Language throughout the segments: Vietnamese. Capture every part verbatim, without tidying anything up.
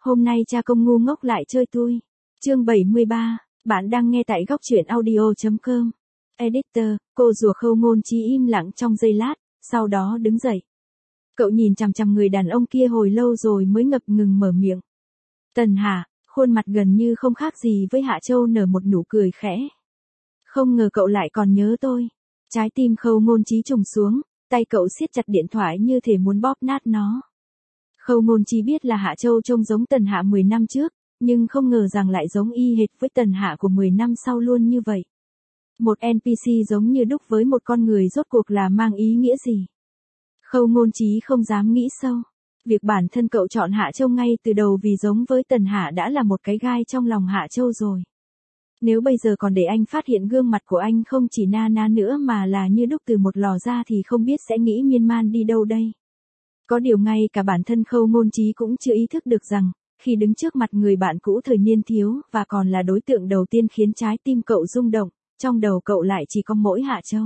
Hôm nay cha công ngu ngốc lại chơi tui. Chương bảy mươi ba, bạn đang nghe tại góc truyện audio chấm com. Editor, cô rùa Khâu Ngôn Chí im lặng trong giây lát, sau đó đứng dậy. Cậu nhìn chằm chằm người đàn ông kia hồi lâu rồi mới ngập ngừng mở miệng. Tần Hạ, khuôn mặt gần như không khác gì với Hạ Châu nở một nụ cười khẽ. Không ngờ cậu lại còn nhớ tôi. Trái tim Khâu Ngôn Chí trùng xuống, tay cậu siết chặt điện thoại như thể muốn bóp nát nó. Khâu Ngôn Chí biết là Hạ Châu trông giống Tần Hạ mười năm trước, nhưng không ngờ rằng lại giống y hệt với Tần Hạ của mười năm sau luôn như vậy. Một en pê xê giống như đúc với một con người rốt cuộc là mang ý nghĩa gì? Khâu Ngôn Chí không dám nghĩ sâu. Việc bản thân cậu chọn Hạ Châu ngay từ đầu vì giống với Tần Hạ đã là một cái gai trong lòng Hạ Châu rồi. Nếu bây giờ còn để anh phát hiện gương mặt của anh không chỉ na ná nữa mà là như đúc từ một lò ra thì không biết sẽ nghĩ miên man đi đâu đây. Có điều ngay cả bản thân Khâu Ngôn Chí cũng chưa ý thức được rằng, khi đứng trước mặt người bạn cũ thời niên thiếu và còn là đối tượng đầu tiên khiến trái tim cậu rung động, trong đầu cậu lại chỉ có mỗi Hạ Châu.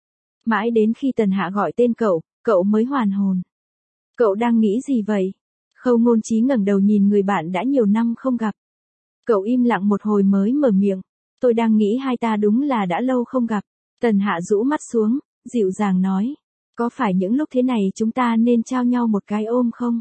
Mãi đến khi Tần Hạ gọi tên cậu, cậu mới hoàn hồn. Cậu đang nghĩ gì vậy? Khâu Ngôn Chí ngẩng đầu nhìn người bạn đã nhiều năm không gặp. Cậu im lặng một hồi mới mở miệng. Tôi đang nghĩ hai ta đúng là đã lâu không gặp. Tần Hạ rũ mắt xuống, dịu dàng nói. Có phải những lúc thế này chúng ta nên trao nhau một cái ôm không?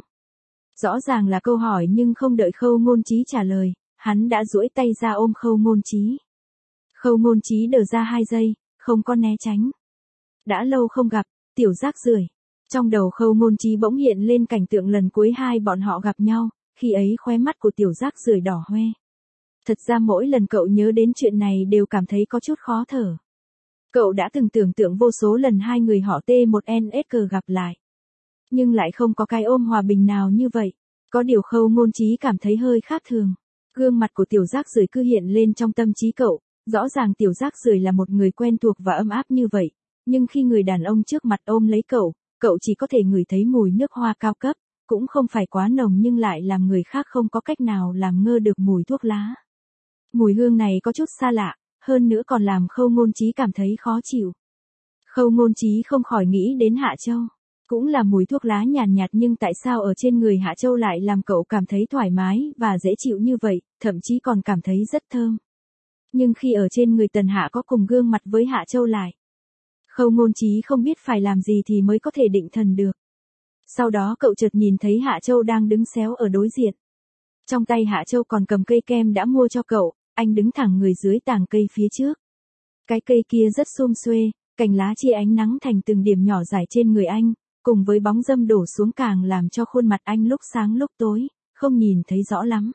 Rõ ràng là câu hỏi nhưng không đợi Khâu Ngôn Chí trả lời, hắn đã duỗi tay ra ôm Khâu Ngôn Chí. Khâu Ngôn Chí đờ ra hai giây, không có né tránh. Đã lâu không gặp, tiểu rác rưởi. Trong đầu Khâu Ngôn Chí bỗng hiện lên cảnh tượng lần cuối hai bọn họ gặp nhau, khi ấy khóe mắt của tiểu rác rưởi đỏ hoe. Thật ra mỗi lần cậu nhớ đến chuyện này đều cảm thấy có chút khó thở. Cậu đã từng tưởng tượng vô số lần hai người họ T một N S K gặp lại. Nhưng lại không có cái ôm hòa bình nào như vậy. Có điều Khâu Ngôn Chí cảm thấy hơi khác thường. Gương mặt của tiểu rác rưởi cứ hiện lên trong tâm trí cậu. Rõ ràng tiểu rác rưởi là một người quen thuộc và ấm áp như vậy. Nhưng khi người đàn ông trước mặt ôm lấy cậu, cậu chỉ có thể ngửi thấy mùi nước hoa cao cấp. Cũng không phải quá nồng nhưng lại làm người khác không có cách nào làm ngơ được mùi thuốc lá. Mùi hương này có chút xa lạ, hơn nữa còn làm Khâu Ngôn Chí cảm thấy khó chịu. Khâu Ngôn Chí không khỏi nghĩ đến Hạ Châu. Cũng là mùi thuốc lá nhàn nhạt, nhạt nhưng tại sao ở trên người Hạ Châu lại làm cậu cảm thấy thoải mái và dễ chịu như vậy, thậm chí còn cảm thấy rất thơm. Nhưng khi ở trên người Tần Hạ có cùng gương mặt với Hạ Châu lại. Khâu Ngôn Chí không biết phải làm gì thì mới có thể định thần được. Sau đó cậu chợt nhìn thấy Hạ Châu đang đứng xéo ở đối diện. Trong tay Hạ Châu còn cầm cây kem đã mua cho cậu, anh đứng thẳng người dưới tàng cây phía trước. Cái cây kia rất xum xuê, cành lá chia ánh nắng thành từng điểm nhỏ rải trên người anh, cùng với bóng râm đổ xuống càng làm cho khuôn mặt anh lúc sáng lúc tối, không nhìn thấy rõ lắm.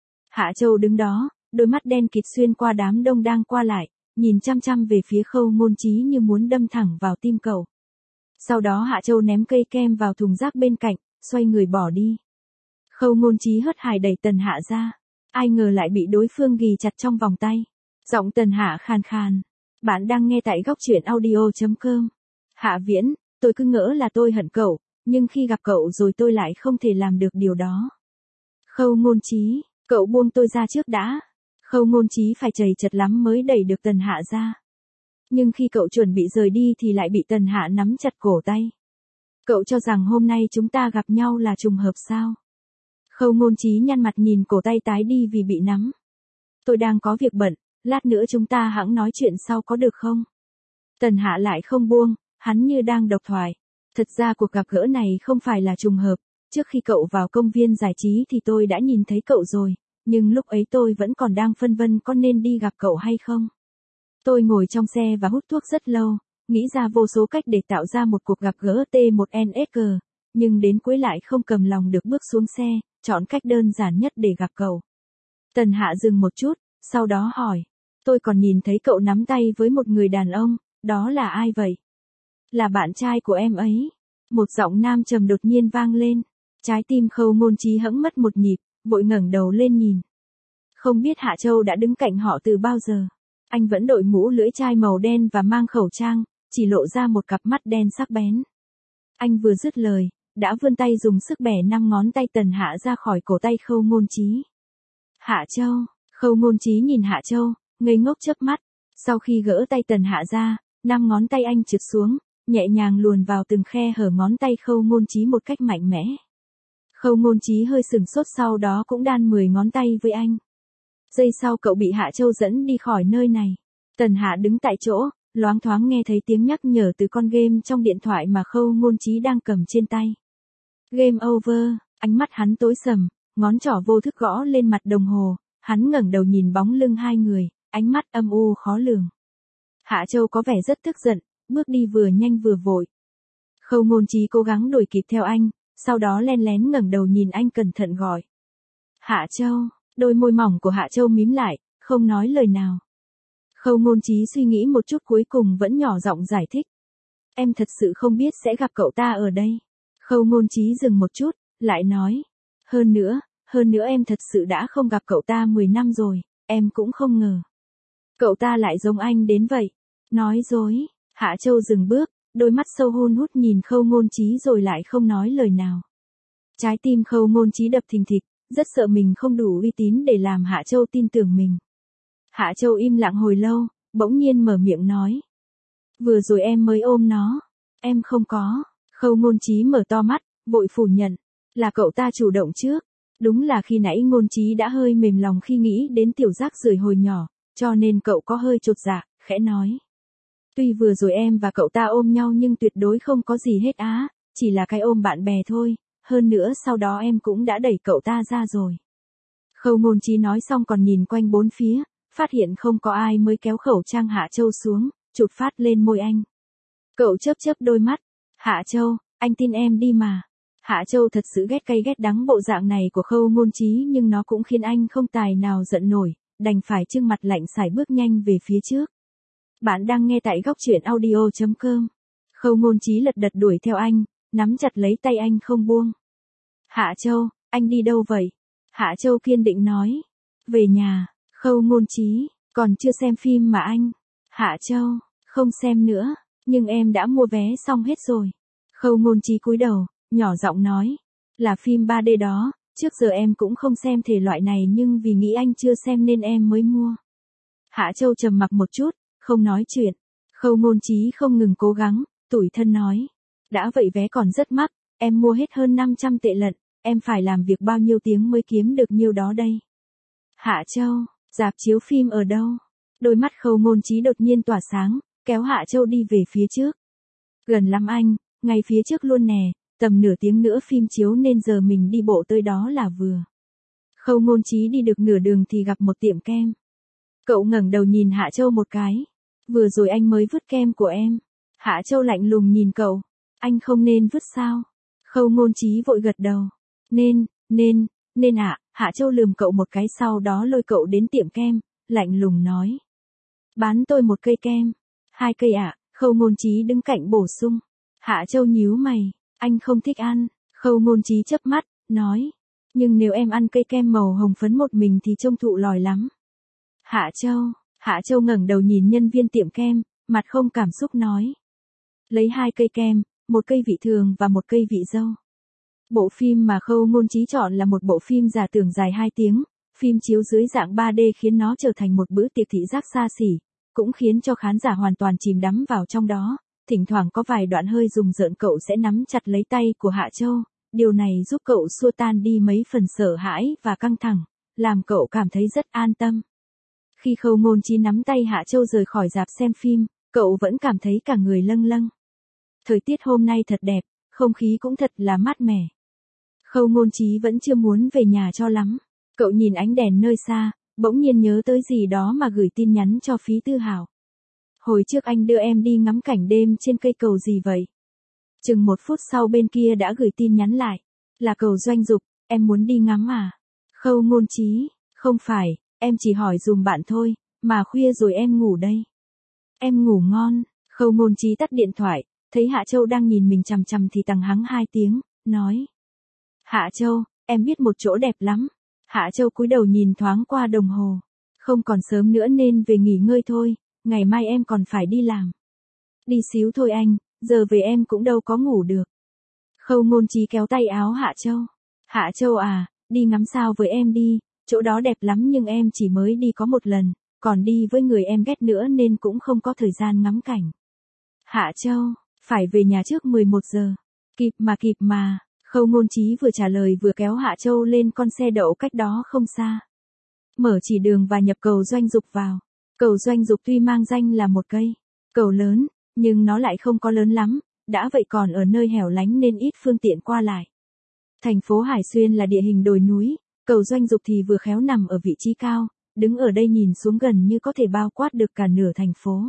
Hạ Châu đứng đó, đôi mắt đen kịt xuyên qua đám đông đang qua lại, nhìn chăm chăm về phía Khâu Ngôn Chí như muốn đâm thẳng vào tim cậu. Sau đó Hạ Châu ném cây kem vào thùng rác bên cạnh, xoay người bỏ đi. Khâu Ngôn Chí hớt hải đẩy Tần Hạ ra. Ai ngờ lại bị đối phương ghì chặt trong vòng tay. Giọng Tần Hạ khàn khàn. Bạn đang nghe tại góc truyện audio chấm com. Hạ Viễn, tôi cứ ngỡ là tôi hận cậu, nhưng khi gặp cậu rồi tôi lại không thể làm được điều đó. Khâu Ngôn Chí, cậu buông tôi ra trước đã. Khâu Ngôn Chí phải chầy chật lắm mới đẩy được Tần Hạ ra. Nhưng khi cậu chuẩn bị rời đi thì lại bị Tần Hạ nắm chặt cổ tay. Cậu cho rằng hôm nay chúng ta gặp nhau là trùng hợp sao? Khâu Ngôn Chí nhăn mặt nhìn cổ tay tái đi vì bị nắm. Tôi đang có việc bận, lát nữa chúng ta hẵng nói chuyện sau có được không? Tần Hạ lại không buông, hắn như đang độc thoại. Thật ra cuộc gặp gỡ này không phải là trùng hợp, trước khi cậu vào công viên giải trí thì tôi đã nhìn thấy cậu rồi, nhưng lúc ấy tôi vẫn còn đang phân vân có nên đi gặp cậu hay không. Tôi ngồi trong xe và hút thuốc rất lâu, nghĩ ra vô số cách để tạo ra một cuộc gặp gỡ T một N S K, nhưng đến cuối lại không cầm lòng được bước xuống xe, chọn cách đơn giản nhất để gặp cậu. Tần Hạ dừng một chút, sau đó hỏi, tôi còn nhìn thấy cậu nắm tay với một người đàn ông, đó là ai vậy? Là bạn trai của em ấy. Một giọng nam trầm đột nhiên vang lên, trái tim Khâu Ngôn Chí hẫng mất một nhịp, vội ngẩng đầu lên nhìn. Không biết Hạ Châu đã đứng cạnh họ từ bao giờ. Anh vẫn đội mũ lưỡi chai màu đen và mang khẩu trang, chỉ lộ ra một cặp mắt đen sắc bén. Anh vừa dứt lời, đã vươn tay dùng sức bẻ năm ngón tay Tần Hạ ra khỏi cổ tay Khâu Ngôn Chí. Hạ Châu, Khâu Ngôn Chí nhìn Hạ Châu, ngây ngốc chớp mắt. Sau khi gỡ tay Tần Hạ ra, năm ngón tay anh trượt xuống, nhẹ nhàng luồn vào từng khe hở ngón tay Khâu Ngôn Chí một cách mạnh mẽ. Khâu Ngôn Chí hơi sừng sốt, sau đó cũng đan mười ngón tay với anh. Giây sau cậu bị Hạ Châu dẫn đi khỏi nơi này. Tần Hạ đứng tại chỗ, loáng thoáng nghe thấy tiếng nhắc nhở từ con game trong điện thoại mà Khâu Ngôn Chí đang cầm trên tay. Game over, ánh mắt hắn tối sầm, ngón trỏ vô thức gõ lên mặt đồng hồ, hắn ngẩng đầu nhìn bóng lưng hai người, ánh mắt âm u khó lường. Hạ Châu có vẻ rất tức giận, bước đi vừa nhanh vừa vội. Khâu Ngôn Chí cố gắng đuổi kịp theo anh, sau đó len lén ngẩng đầu nhìn anh cẩn thận gọi. Hạ Châu, đôi môi mỏng của Hạ Châu mím lại, không nói lời nào. Khâu Ngôn Chí suy nghĩ một chút cuối cùng vẫn nhỏ giọng giải thích. Em thật sự không biết sẽ gặp cậu ta ở đây. Khâu Ngôn Chí dừng một chút, lại nói. Hơn nữa, hơn nữa em thật sự đã không gặp cậu ta mười năm rồi, em cũng không ngờ. Cậu ta lại giống anh đến vậy. Nói dối, Hạ Châu dừng bước, đôi mắt sâu hun hút nhìn Khâu Ngôn Chí rồi lại không nói lời nào. Trái tim Khâu Ngôn Chí đập thình thịch, rất sợ mình không đủ uy tín để làm Hạ Châu tin tưởng mình. Hạ Châu im lặng hồi lâu, bỗng nhiên mở miệng nói. Vừa rồi em mới ôm nó. Em không có. Khâu Ngôn Chí mở to mắt, vội phủ nhận. Là cậu ta chủ động trước. Đúng là khi nãy Ngôn Chí đã hơi mềm lòng khi nghĩ đến tiểu rác rưởi hồi nhỏ, cho nên cậu có hơi chột dạ, khẽ nói. Tuy vừa rồi em và cậu ta ôm nhau nhưng tuyệt đối không có gì hết á, chỉ là cái ôm bạn bè thôi, hơn nữa sau đó em cũng đã đẩy cậu ta ra rồi. Khâu Ngôn Chí nói xong còn nhìn quanh bốn phía, phát hiện không có ai mới kéo khẩu trang Hạ Châu xuống, chụp phát lên môi anh. Cậu chớp chớp đôi mắt. Hạ Châu, anh tin em đi mà. Hạ Châu thật sự ghét cay ghét đắng bộ dạng này của Khâu Ngôn Chí nhưng nó cũng khiến anh không tài nào giận nổi, đành phải trưng mặt lạnh sải bước nhanh về phía trước. Bạn đang nghe tại góc truyện audio chấm com. Khâu Ngôn Chí lật đật đuổi theo anh, nắm chặt lấy tay anh không buông. Hạ Châu, anh đi đâu vậy? Hạ Châu kiên định nói. Về nhà. Khâu Ngôn Chí, còn chưa xem phim mà anh. Hạ Châu, không xem nữa, nhưng em đã mua vé xong hết rồi. Khâu Ngôn Chí cúi đầu, nhỏ giọng nói. Là phim ba D đó, trước giờ em cũng không xem thể loại này nhưng vì nghĩ anh chưa xem nên em mới mua. Hạ Châu trầm mặc một chút, không nói chuyện. Khâu Ngôn Chí không ngừng cố gắng, tủi thân nói. Đã vậy vé còn rất mắc, em mua hết hơn năm trăm tệ lận, em phải làm việc bao nhiêu tiếng mới kiếm được nhiêu đó đây. Hạ Châu, rạp chiếu phim ở đâu? Đôi mắt Khâu Ngôn Chí đột nhiên tỏa sáng, kéo Hạ Châu đi về phía trước. Gần lắm anh, ngay phía trước luôn nè, tầm nửa tiếng nữa phim chiếu nên giờ mình đi bộ tới đó là vừa. Khâu Ngôn Chí đi được nửa đường thì gặp một tiệm kem. Cậu ngẩng đầu nhìn Hạ Châu một cái. Vừa rồi anh mới vứt kem của em. Hạ Châu lạnh lùng nhìn cậu. Anh không nên vứt sao? Khâu Ngôn Chí vội gật đầu. Nên, nên, nên ạ. À, Hạ Châu lườm cậu một cái sau đó lôi cậu đến tiệm kem, lạnh lùng nói. Bán tôi một cây kem. Hai cây ạ. À, Khâu Ngôn Chí đứng cạnh bổ sung. Hạ Châu nhíu mày. Anh không thích ăn. Khâu Ngôn Chí chớp mắt, nói. Nhưng nếu em ăn cây kem màu hồng phấn một mình thì trông thụ lòi lắm. Hạ Châu. Hạ Châu ngẩng đầu nhìn nhân viên tiệm kem, mặt không cảm xúc nói. Lấy hai cây kem, một cây vị thường và một cây vị dâu. Bộ phim mà Khâu Ngôn Chí chọn là một bộ phim giả tưởng dài hai tiếng, phim chiếu dưới dạng ba D khiến nó trở thành một bữa tiệc thị giác xa xỉ, cũng khiến cho khán giả hoàn toàn chìm đắm vào trong đó, thỉnh thoảng có vài đoạn hơi rùng rợn cậu sẽ nắm chặt lấy tay của Hạ Châu, điều này giúp cậu xua tan đi mấy phần sợ hãi và căng thẳng, làm cậu cảm thấy rất an tâm. Khi Khâu Ngôn Chí nắm tay Hạ Châu rời khỏi rạp xem phim, cậu vẫn cảm thấy cả người lâng lâng. Thời tiết hôm nay thật đẹp, không khí cũng thật là mát mẻ. Khâu Ngôn Chí vẫn chưa muốn về nhà cho lắm. Cậu nhìn ánh đèn nơi xa, bỗng nhiên nhớ tới gì đó mà gửi tin nhắn cho Phí Tư Hào. Hồi trước anh đưa em đi ngắm cảnh đêm trên cây cầu gì vậy? Chừng một phút sau bên kia đã gửi tin nhắn lại. Là cầu Doanh Dục, em muốn đi ngắm à? Khâu Ngôn Chí, không phải, em chỉ hỏi dùm bạn thôi, mà khuya rồi em ngủ đây. Em ngủ ngon. Khâu Ngôn Chí tắt điện thoại, thấy Hạ Châu đang nhìn mình chằm chằm thì tằng hắng hai tiếng, nói. Hạ Châu, em biết một chỗ đẹp lắm. Hạ Châu cúi đầu nhìn thoáng qua đồng hồ. Không còn sớm nữa nên về nghỉ ngơi thôi, ngày mai em còn phải đi làm. Đi xíu thôi anh, giờ về em cũng đâu có ngủ được. Khâu Ngôn Chí kéo tay áo Hạ Châu. Hạ Châu à, đi ngắm sao với em đi, chỗ đó đẹp lắm nhưng em chỉ mới đi có một lần, còn đi với người em ghét nữa nên cũng không có thời gian ngắm cảnh. Hạ Châu, phải về nhà trước mười một giờ. Kịp mà kịp mà. Khâu Ngôn Chí vừa trả lời vừa kéo Hạ Châu lên con xe đậu cách đó không xa. Mở chỉ đường và nhập cầu Doanh Dục vào. Cầu Doanh Dục tuy mang danh là một cây cầu lớn, nhưng nó lại không có lớn lắm, đã vậy còn ở nơi hẻo lánh nên ít phương tiện qua lại. Thành phố Hải Xuyên là địa hình đồi núi, cầu Doanh Dục thì vừa khéo nằm ở vị trí cao, đứng ở đây nhìn xuống gần như có thể bao quát được cả nửa thành phố.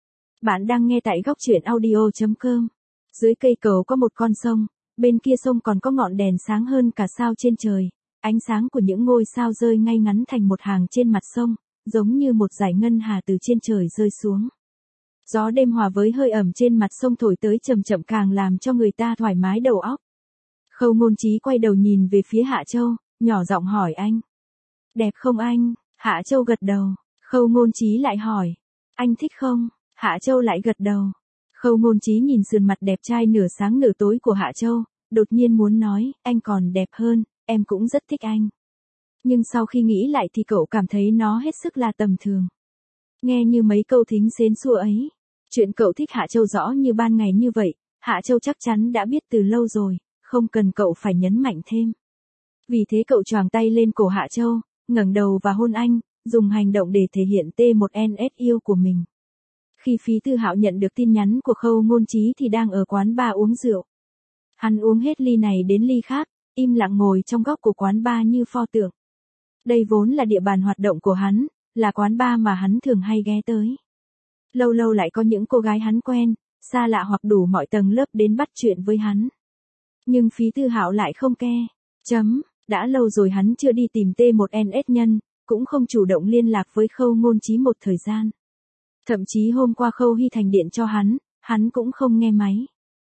Bạn đang nghe tại góc truyện audio chấm com. Dưới cây cầu có một con sông, bên kia sông còn có ngọn đèn sáng hơn cả sao trên trời, ánh sáng của những ngôi sao rơi ngay ngắn thành một hàng trên mặt sông, giống như một dải ngân hà từ trên trời rơi xuống. Gió đêm hòa với hơi ẩm trên mặt sông thổi tới chậm chậm càng làm cho người ta thoải mái đầu óc. Khâu Ngôn Chí quay đầu nhìn về phía Hạ Châu, nhỏ giọng hỏi anh. Đẹp không anh? Hạ Châu gật đầu. Khâu Ngôn Chí lại hỏi. Anh thích không? Hạ Châu lại gật đầu. Khâu Ngôn Chí nhìn sườn mặt đẹp trai nửa sáng nửa tối của Hạ Châu, đột nhiên muốn nói, anh còn đẹp hơn, em cũng rất thích anh. Nhưng sau khi nghĩ lại thì cậu cảm thấy nó hết sức là tầm thường. Nghe như mấy câu thính xến xua ấy. Chuyện cậu thích Hạ Châu rõ như ban ngày như vậy, Hạ Châu chắc chắn đã biết từ lâu rồi, không cần cậu phải nhấn mạnh thêm. Vì thế cậu choàng tay lên cổ Hạ Châu, ngẩng đầu và hôn anh, dùng hành động để thể hiện T một N S yêu của mình. Khi Phí Tư Hạo nhận được tin nhắn của Khâu Ngôn Chí thì đang ở quán bar uống rượu. Hắn uống hết ly này đến ly khác, im lặng ngồi trong góc của quán bar như pho tượng. Đây vốn là địa bàn hoạt động của hắn, là quán bar mà hắn thường hay ghé tới. Lâu lâu lại có những cô gái hắn quen, xa lạ hoặc đủ mọi tầng lớp đến bắt chuyện với hắn. Nhưng Phí Tư Hạo lại không ke. Chấm, đã lâu rồi hắn chưa đi tìm T một N S nhân, cũng không chủ động liên lạc với Khâu Ngôn Chí một thời gian. Thậm chí hôm qua Khâu Hy Thành điện cho hắn, hắn cũng không nghe máy.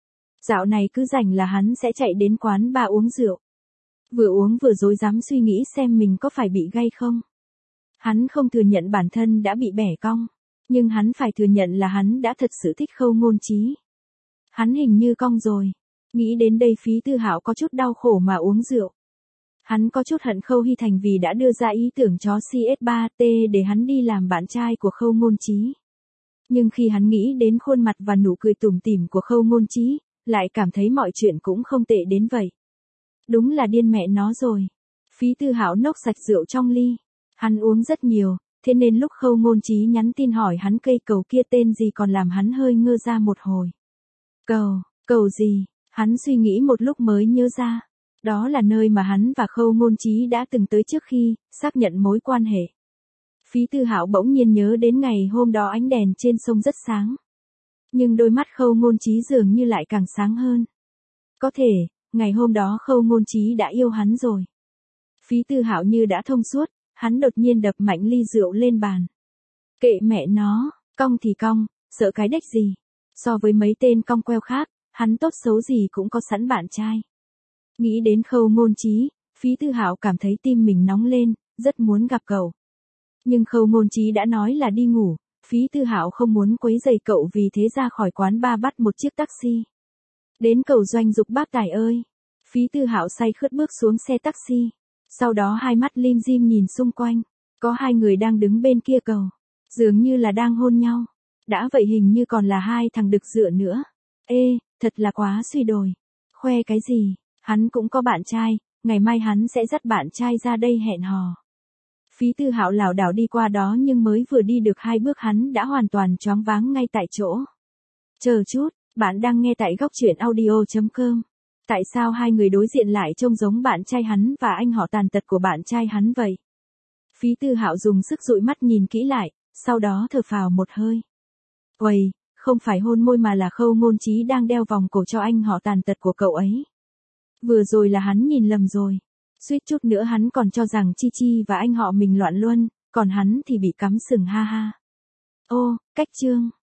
Dạo này cứ rảnh là hắn sẽ chạy đến quán bar uống rượu. Vừa uống vừa rối rắm suy nghĩ xem mình có phải bị gay không. Hắn không thừa nhận bản thân đã bị bẻ cong, nhưng hắn phải thừa nhận là hắn đã thật sự thích Khâu Ngôn Chí. Hắn hình như cong rồi. Nghĩ đến đây Phí Tư Hạo có chút đau khổ mà uống rượu. Hắn có chút hận Khâu Hy Thành vì đã đưa ra ý tưởng chó C S ba T để hắn đi làm bạn trai của Khâu Ngôn Chí. Nhưng khi hắn nghĩ đến khuôn mặt và nụ cười tủm tỉm của Khâu Ngôn Chí, lại cảm thấy mọi chuyện cũng không tệ đến vậy. Đúng là điên mẹ nó rồi. Phí Tư Hạo nốc sạch rượu trong ly. Hắn uống rất nhiều, thế nên lúc Khâu Ngôn Chí nhắn tin hỏi hắn cây cầu kia tên gì còn làm hắn hơi ngơ ra một hồi. Cầu, cầu gì? Hắn suy nghĩ một lúc mới nhớ ra. Đó là nơi mà hắn và Khâu Ngôn Chí đã từng tới trước khi xác nhận mối quan hệ. Phí Tư Hạo bỗng nhiên nhớ đến ngày hôm đó ánh đèn trên sông rất sáng. Nhưng đôi mắt Khâu Ngôn Chí dường như lại càng sáng hơn. Có thể, ngày hôm đó Khâu Ngôn Chí đã yêu hắn rồi. Phí Tư Hạo như đã thông suốt, hắn đột nhiên đập mạnh ly rượu lên bàn. Kệ mẹ nó, cong thì cong, sợ cái đếch gì. So với mấy tên cong queo khác, hắn tốt xấu gì cũng có sẵn bạn trai. Nghĩ đến Khâu Ngôn Chí, Phí Tư Hạo cảm thấy tim mình nóng lên, rất muốn gặp cậu. Nhưng Khâu Ngôn Chí đã nói là đi ngủ, Phí Tư Hạo không muốn quấy rầy cậu vì thế ra khỏi quán bar bắt một chiếc taxi. Đến cầu Doanh Dục bác tài ơi. Phí Tư Hạo say khướt bước xuống xe taxi. Sau đó hai mắt lim dim nhìn xung quanh. Có hai người đang đứng bên kia cầu. Dường như là đang hôn nhau. Đã vậy hình như còn là hai thằng đực dựa nữa. Ê, thật là quá suy đồi. Khoe cái gì? Hắn cũng có bạn trai, ngày mai hắn sẽ dắt bạn trai ra đây hẹn hò. Phí Tư Hạo lảo đảo đi qua đó nhưng mới vừa đi được hai bước hắn đã hoàn toàn choáng váng ngay tại chỗ. Chờ chút, bạn đang nghe tại góc truyện audio chấm com. Tại sao hai người đối diện lại trông giống bạn trai hắn và anh họ tàn tật của bạn trai hắn vậy? Phí Tư Hạo dùng sức dụi mắt nhìn kỹ lại, sau đó thở phào một hơi. Uầy, không phải hôn môi mà là Khâu Ngôn Chí đang đeo vòng cổ cho anh họ tàn tật của cậu ấy. Vừa rồi là hắn nhìn lầm rồi. Suýt chút nữa hắn còn cho rằng Chi Chi và anh họ mình loạn luân, còn hắn thì bị cắm sừng ha ha. Ô, cách chương.